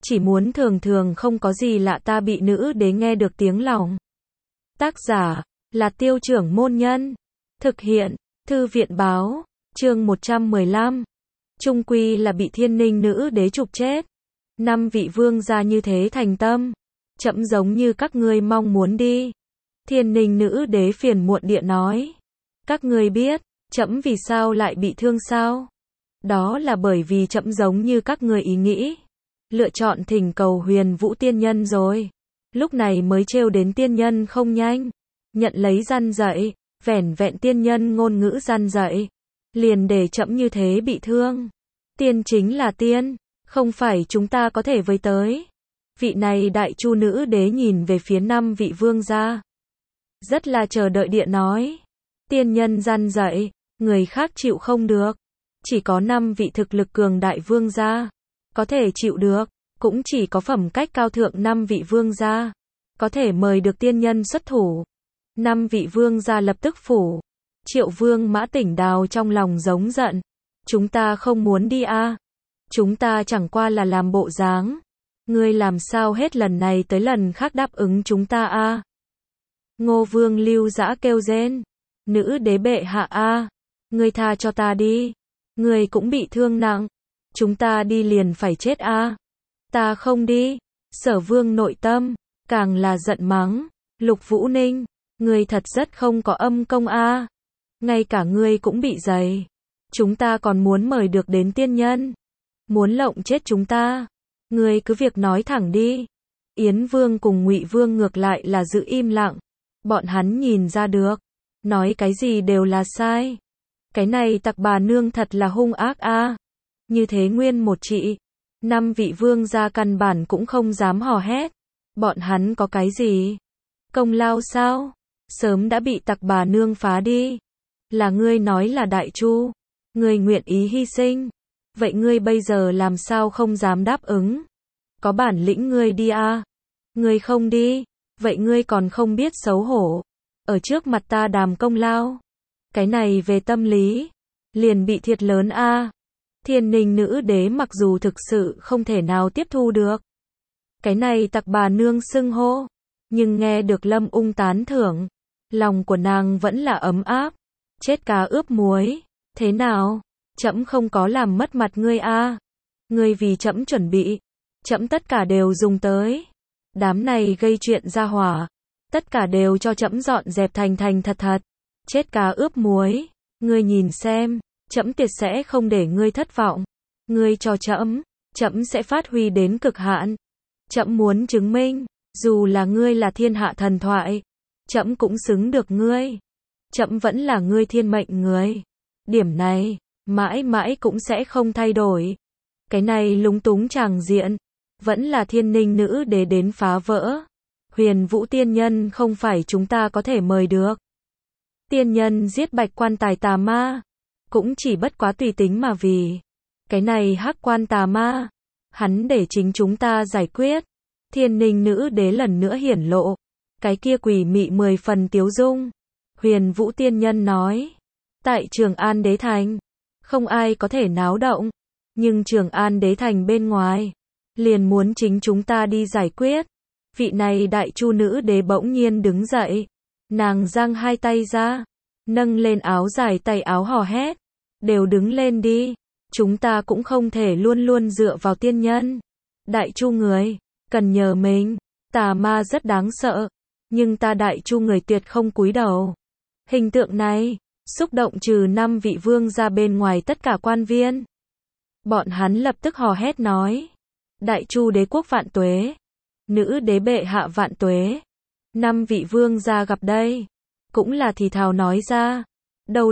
chỉ muốn thường thường không có gì lạ ta bị nữ đế nghe được tiếng lòng. Tác giả là Tiêu Trưởng Môn Nhân. Thực hiện Thư viện Báo. Chương 115. Chung quy là bị Thiên Ninh nữ đế trục chết. 5 vị vương gia như thế thành tâm, trẫm giống như các ngươi mong muốn đi. Thiên Ninh nữ đế phiền muộn địa nói. Các ngươi biết trẫm vì sao lại bị thương sao? Đó là bởi vì trẫm giống như các ngươi ý nghĩ, lựa chọn thỉnh cầu Huyền Vũ tiên nhân rồi. Lúc này mới trêu đến tiên nhân không nhanh, nhận lấy răn dạy, vẻn vẹn tiên nhân ngôn ngữ răn dạy, liền để trẫm như thế bị thương. Tiên chính là tiên, không phải chúng ta có thể với tới. Vị này đại chu nữ đế nhìn về phía 5 vị vương gia, rất là chờ đợi địa nói. Tiên nhân răn dạy, người khác chịu không được. Chỉ có 5 vị thực lực cường đại vương gia có thể chịu được, cũng chỉ có phẩm cách cao thượng 5 vị vương gia có thể mời được tiên nhân xuất thủ. 5 vị vương gia lập tức phủ. Triệu vương Mã Tỉnh Đào trong lòng giống giận. Chúng ta không muốn đi a. Chúng ta chẳng qua là làm bộ dáng. Ngươi làm sao hết lần này tới lần khác đáp ứng chúng ta a? Ngô vương Lưu Dã kêu rên. Nữ đế bệ hạ a, ngươi tha cho ta đi. Ngươi cũng bị thương nặng. Chúng ta đi liền phải chết a. Ta không đi. Sở vương nội tâm càng là giận mắng. Lục Vũ Ninh, ngươi thật rất không có âm công a. Ngay cả ngươi cũng bị dày. Chúng ta còn muốn mời được đến tiên nhân, muốn lộng chết chúng ta. Ngươi cứ việc nói thẳng đi. Yến Vương cùng Ngụy Vương ngược lại là giữ im lặng. Bọn hắn nhìn ra được, nói cái gì đều là sai. Cái này tặc bà nương thật là hung ác a. Như thế nguyên một trị, 5 vị vương gia căn bản cũng không dám hò hét. Bọn hắn có cái gì? Công lao sao? Sớm đã bị tặc bà nương phá đi. Là ngươi nói là đại chu, ngươi nguyện ý hy sinh. Vậy ngươi bây giờ làm sao không dám đáp ứng? Có bản lĩnh ngươi đi a. Ngươi không đi, vậy ngươi còn không biết xấu hổ. Ở trước mặt ta đàm công lao. Cái này về tâm lý, liền bị thiệt lớn a. Thiên Ninh nữ đế mặc dù thực sự không thể nào tiếp thu được cái này tặc bà nương xưng hô, nhưng nghe được Lâm Ung tán thưởng, lòng của nàng vẫn là ấm áp. Chết cá ướp muối, thế nào? Trẫm không có làm mất mặt ngươi a. Ngươi vì trẫm chuẩn bị, trẫm tất cả đều dùng tới. Đám này gây chuyện ra hỏa, tất cả đều cho trẫm dọn dẹp thành thành thật thật. Chết cá ướp muối, ngươi nhìn xem, trẫm tuyệt sẽ không để ngươi thất vọng. Ngươi cho trẫm, trẫm sẽ phát huy đến cực hạn. Trẫm muốn chứng minh, dù là ngươi là thiên hạ thần thoại, trẫm cũng xứng được ngươi. Trẫm vẫn là ngươi thiên mệnh người. Điểm này, mãi mãi cũng sẽ không thay đổi. Cái này lúng túng tràng diện, vẫn là Thiên Ninh nữ đế đến phá vỡ. Huyền Vũ tiên nhân không phải chúng ta có thể mời được. Tiên nhân giết Bạch Quan Tài tà ma, cũng chỉ bất quá tùy tính mà vì. Cái này Hắc Quan tà ma, hắn để chính chúng ta giải quyết. Thiên Ninh nữ đế lần nữa hiển lộ cái kia quỷ mị 10 phần tiếu dung. Huyền Vũ tiên nhân nói, tại Trường An đế thành, không ai có thể náo động, nhưng Trường An đế thành bên ngoài, liền muốn chính chúng ta đi giải quyết. Vị này đại chu nữ đế bỗng nhiên đứng dậy, nàng giang hai tay ra, nâng lên áo dài tay áo hò hét, đều đứng lên đi, chúng ta cũng không thể luôn luôn dựa vào tiên nhân. Đại chu người, cần nhờ mình, tà ma rất đáng sợ, nhưng ta đại chu người tuyệt không cúi đầu. Hình tượng này, xúc động trừ 5 vị vương ra bên ngoài tất cả quan viên. Bọn hắn lập tức hò hét nói, đại chu đế quốc vạn tuế, nữ đế bệ hạ vạn tuế. 5 vị vương ra gặp đây, cũng là thì thào nói ra, đâu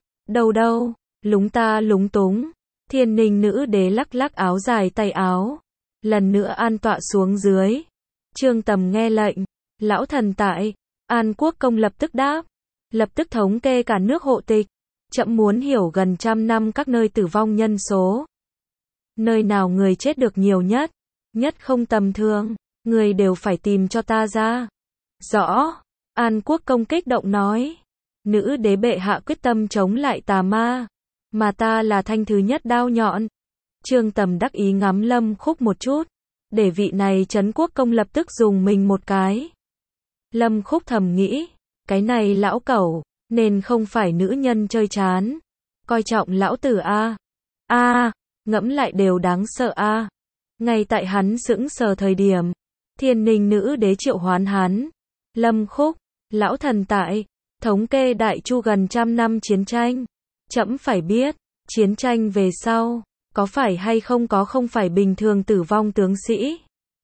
đâu, lúng ta lúng túng. Thiên Ninh nữ đế lắc lắc áo dài tay áo, lần nữa an tọa xuống dưới. Trương Tầm nghe lệnh, lão thần tại, An Quốc công lập tức đáp, lập tức thống kê cả nước hộ tịch. Trẫm muốn hiểu gần 100 năm các nơi tử vong nhân số. Nơi nào người chết được nhiều nhất, nhất không tầm thường, người đều phải tìm cho ta ra. Rõ, An Quốc công kích động nói, nữ đế bệ hạ quyết tâm chống lại tà ma, mà ta là thanh thứ nhất đao nhọn. Trương Tầm đắc ý ngắm Lâm Khúc một chút, để vị này Trấn Quốc Công lập tức dùng mình một cái. Lâm Khúc thầm nghĩ, cái này lão cẩu, nên không phải nữ nhân chơi chán, coi trọng lão tử a. Ngẫm lại đều đáng sợ a. Ngay tại hắn sững sờ thời điểm, Thiên Ninh nữ đế triệu hoán hắn. Lâm Khúc, lão thần tại, thống kê Đại Chu gần 100 năm chiến tranh. Trẫm phải biết, chiến tranh về sau, có phải hay không phải bình thường tử vong tướng sĩ.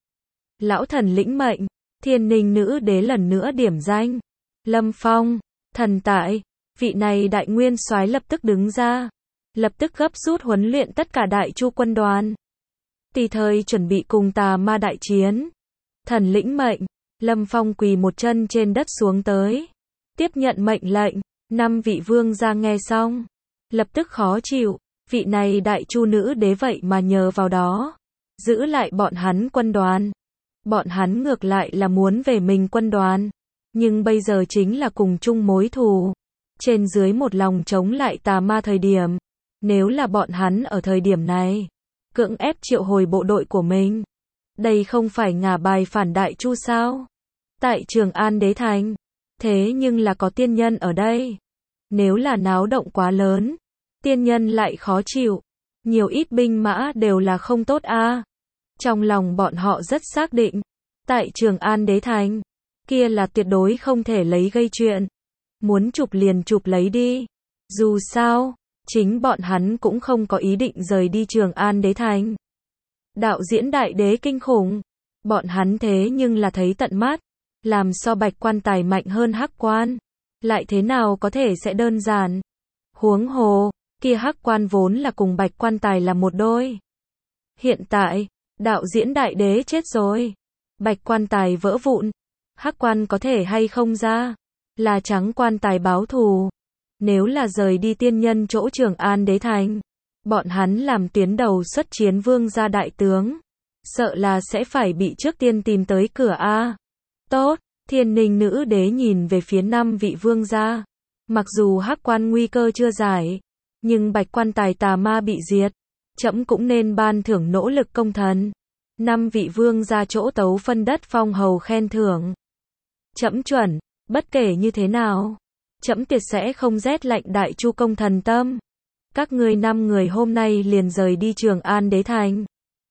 Lão thần lĩnh mệnh, Thiên Ninh nữ đế lần nữa điểm danh. Lâm Phong, thần tại, vị này đại nguyên soái lập tức đứng ra, lập tức gấp rút huấn luyện tất cả Đại Chu quân đoàn. Tùy thời chuẩn bị cùng tà ma đại chiến. Thần lĩnh mệnh, Lâm Phong quỳ một chân trên đất xuống tới, tiếp nhận mệnh lệnh. 5 vị vương gia nghe xong, lập tức khó chịu, vị này Đại Chu nữ đế vậy mà nhờ vào đó, giữ lại bọn hắn quân đoàn. Bọn hắn ngược lại là muốn về mình quân đoàn, nhưng bây giờ chính là cùng chung mối thù. Trên dưới một lòng chống lại tà ma thời điểm, nếu là bọn hắn ở thời điểm này, cưỡng ép triệu hồi bộ đội của mình. Đây không phải ngả bài phản Đại Chu sao? Tại Trường An Đế Thành, thế nhưng là có tiên nhân ở đây. Nếu là náo động quá lớn, tiên nhân lại khó chịu, nhiều ít binh mã đều là không tốt a. Trong lòng bọn họ rất xác định, tại Trường An Đế Thành, kia là tuyệt đối không thể lấy gây chuyện. Muốn chụp liền chụp lấy đi. Dù sao, chính bọn hắn cũng không có ý định rời đi Trường An Đế Thành. Đạo diễn đại đế kinh khủng, bọn hắn thế nhưng là thấy tận mắt, làm so Bạch Quan Tài mạnh hơn Hắc Quan, lại thế nào có thể sẽ đơn giản. Huống hồ, kia Hắc Quan vốn là cùng Bạch Quan Tài là một đôi. Hiện tại, đạo diễn đại đế chết rồi, Bạch Quan Tài vỡ vụn, Hắc Quan có thể hay không ra, là Trắng Quan Tài báo thù. Nếu là rời đi tiên nhân chỗ Trường An Đế Thành, bọn hắn làm tuyến đầu xuất chiến vương gia đại tướng, sợ là sẽ phải bị trước tiên tìm tới cửa a. Tốt, Thiên Ninh nữ đế nhìn về phía 5 vị vương gia. Mặc dù Hắc Quan nguy cơ chưa giải, nhưng Bạch Quan Tài tà ma bị diệt, trẫm cũng nên ban thưởng nỗ lực công thần. 5 vị vương gia chỗ tấu phân đất phong hầu khen thưởng. Trẫm chuẩn, bất kể như thế nào, trẫm tuyệt sẽ không rét lạnh Đại Chu công thần tâm. Các ngươi 5 người hôm nay liền rời đi Trường An Đế Thành.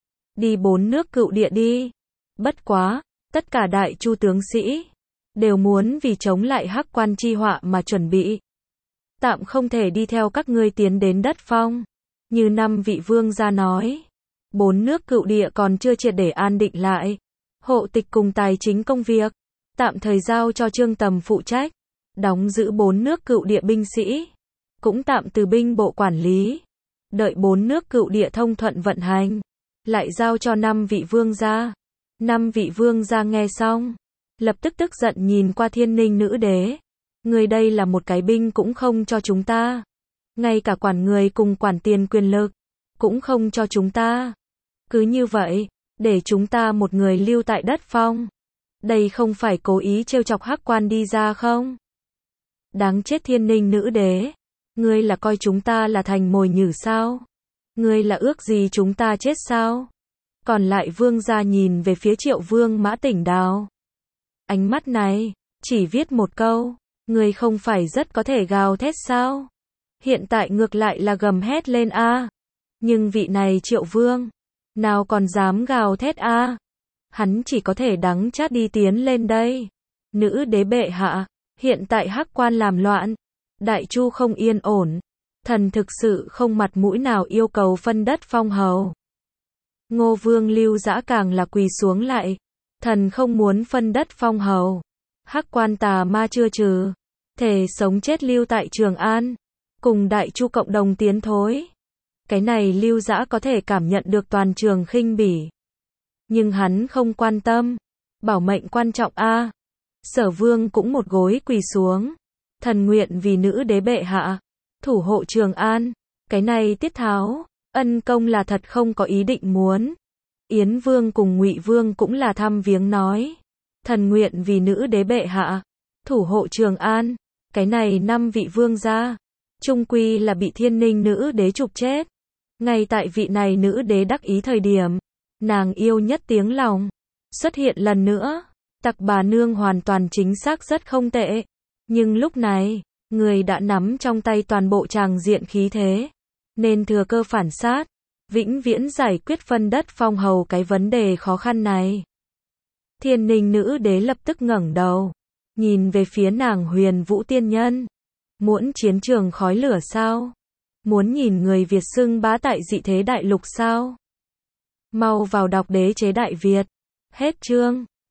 Đi 4 nước cựu địa đi. Bất quá, tất cả Đại Chu tướng sĩ đều muốn vì chống lại Hắc Quan chi họa mà chuẩn bị. Tạm không thể đi theo các ngươi tiến đến đất phong. Như 5 vị vương gia nói, 4 nước cựu địa còn chưa triệt để an định lại. Hộ tịch cùng tài chính công việc, tạm thời giao cho Trương Tầm phụ trách. Đóng giữ 4 nước cựu địa binh sĩ, cũng tạm từ binh bộ quản lý. Đợi 4 nước cựu địa thông thuận vận hành, lại giao cho 5 vị vương gia. 5 vị vương gia nghe xong, lập tức tức giận nhìn qua Thiên Ninh nữ đế. Người đây là một cái binh cũng không cho chúng ta. Ngay cả quản người cùng quản tiền quyền lực, cũng không cho chúng ta. Cứ như vậy, để chúng ta một người lưu tại đất phong. Đây không phải cố ý trêu chọc Hắc Quan đi ra không? Đáng chết Thiên Ninh nữ đế. Ngươi là coi chúng ta là thành mồi nhử sao? Ngươi là ước gì chúng ta chết sao? Còn lại vương gia nhìn về phía Triệu Vương Mã Tỉnh Đào. Ánh mắt này, chỉ viết một câu, ngươi không phải rất có thể gào thét sao? Hiện tại ngược lại là gầm hét lên a. Nhưng vị này Triệu Vương, nào còn dám gào thét a? Hắn chỉ có thể đắng chát đi tiến lên đây. Nữ đế bệ hạ, hiện tại Hắc Quan làm loạn, Đại Chu không yên ổn, thần thực sự không mặt mũi nào yêu cầu phân đất phong hầu. Ngô Vương Lưu Dã càng là quỳ xuống lại, thần không muốn phân đất phong hầu. Hắc Quan tà ma chưa trừ, thề sống chết lưu tại Trường An, cùng Đại Chu cộng đồng tiến thối. Cái này Lưu Dã có thể cảm nhận được toàn trường khinh bỉ, nhưng hắn không quan tâm, bảo mệnh quan trọng a. Sở Vương cũng một gối quỳ xuống, thần nguyện vì nữ đế bệ hạ, thủ hộ Trường An. Cái này Tiết Tháo, ân công là thật không có ý định muốn. Yến Vương cùng Ngụy Vương cũng là thăm viếng nói, thần nguyện vì nữ đế bệ hạ, thủ hộ Trường An. Cái này 5 vị vương gia, chung quy là bị Thiên Ninh nữ đế trục chết. Ngay tại vị này nữ đế đắc ý thời điểm, Nàng yêu nhất tiếng lòng. Xuất hiện lần nữa. Tặc bà nương hoàn toàn chính xác rất không tệ. Nhưng lúc này, người đã nắm trong tay toàn bộ tràng diện khí thế. Nên thừa cơ phản sát. Vĩnh viễn giải quyết phân đất phong hầu cái vấn đề khó khăn này. Thiên Ninh nữ đế lập tức ngẩng đầu. Nhìn về phía nàng Huyền Vũ tiên nhân. Muốn chiến trường khói lửa sao? Muốn nhìn người Việt xưng bá tại dị thế đại lục sao? Mau vào đọc Đế chế Đại Việt. Hết chương.